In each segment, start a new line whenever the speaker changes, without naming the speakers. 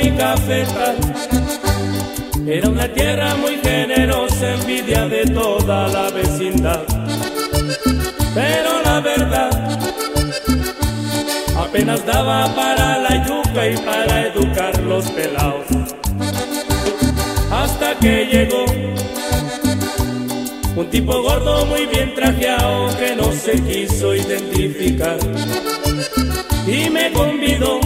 mi cafetal. Era una tierra muy generosa, envidia de toda la vecindad. Pero la verdad, apenas daba para la yuca y para educar los pelados. Hasta que llegó un tipo gordo muy bien trajeado que no se quiso identificar y me convidó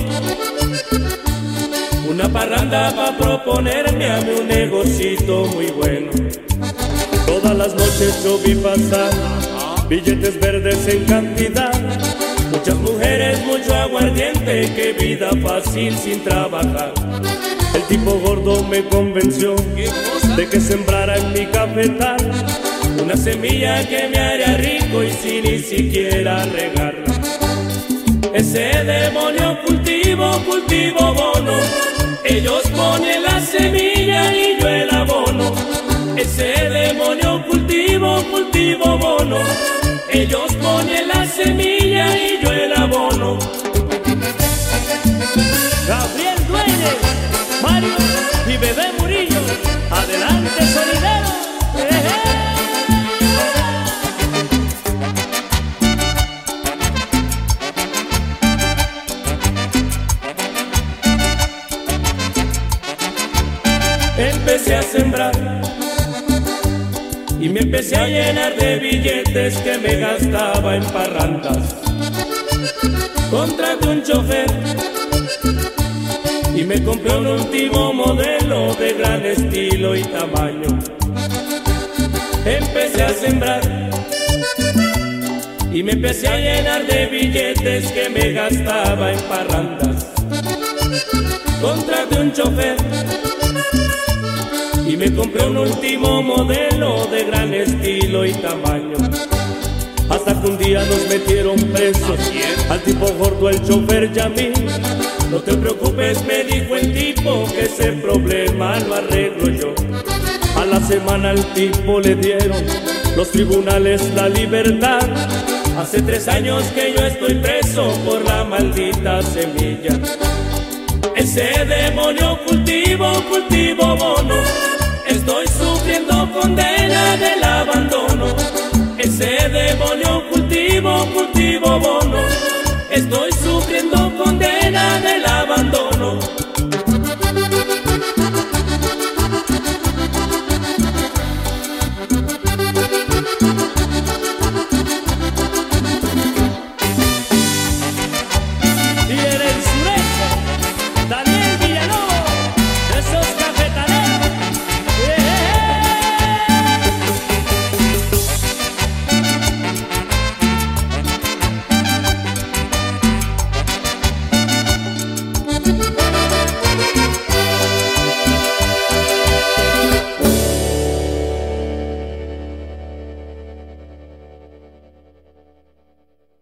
una parranda pa' proponerme a mí un negocito muy bueno. Todas las noches yo vi pasar billetes verdes en cantidad, muchas mujeres, mucho aguardiente, qué vida fácil sin trabajar. El tipo gordo me convenció de que sembrara en mi cafetal una semilla que me haría rico y sin ni siquiera regarla. Ese demonio cultivo bono, ellos ponen la semilla y yo el abono. Ese demonio cultivo bono, ellos ponen la semilla y yo el abono.
Gabriel Dueñez, Mario y Bebé Murillo, adelante sonidero.
Empecé a sembrar y me empecé a llenar de billetes que me gastaba en parrandas. Contraté un chofer y me compré un último modelo de gran estilo y tamaño. Empecé a sembrar y me empecé a llenar de billetes que me gastaba en parrandas. Contraté un chofer y me compré un último modelo de gran estilo y tamaño. Hasta que un día nos metieron presos, al tipo gordo, el chofer y a mí. No te preocupes, me dijo el tipo, que ese problema lo arreglo yo. A la semana al tipo le dieron los tribunales la libertad. Hace 3 años que yo estoy preso por la maldita semilla. Ese demonio cultivo bono, estoy sufriendo condena del abandono. Ese demonio cultivo bono, estoy sufriendo condena del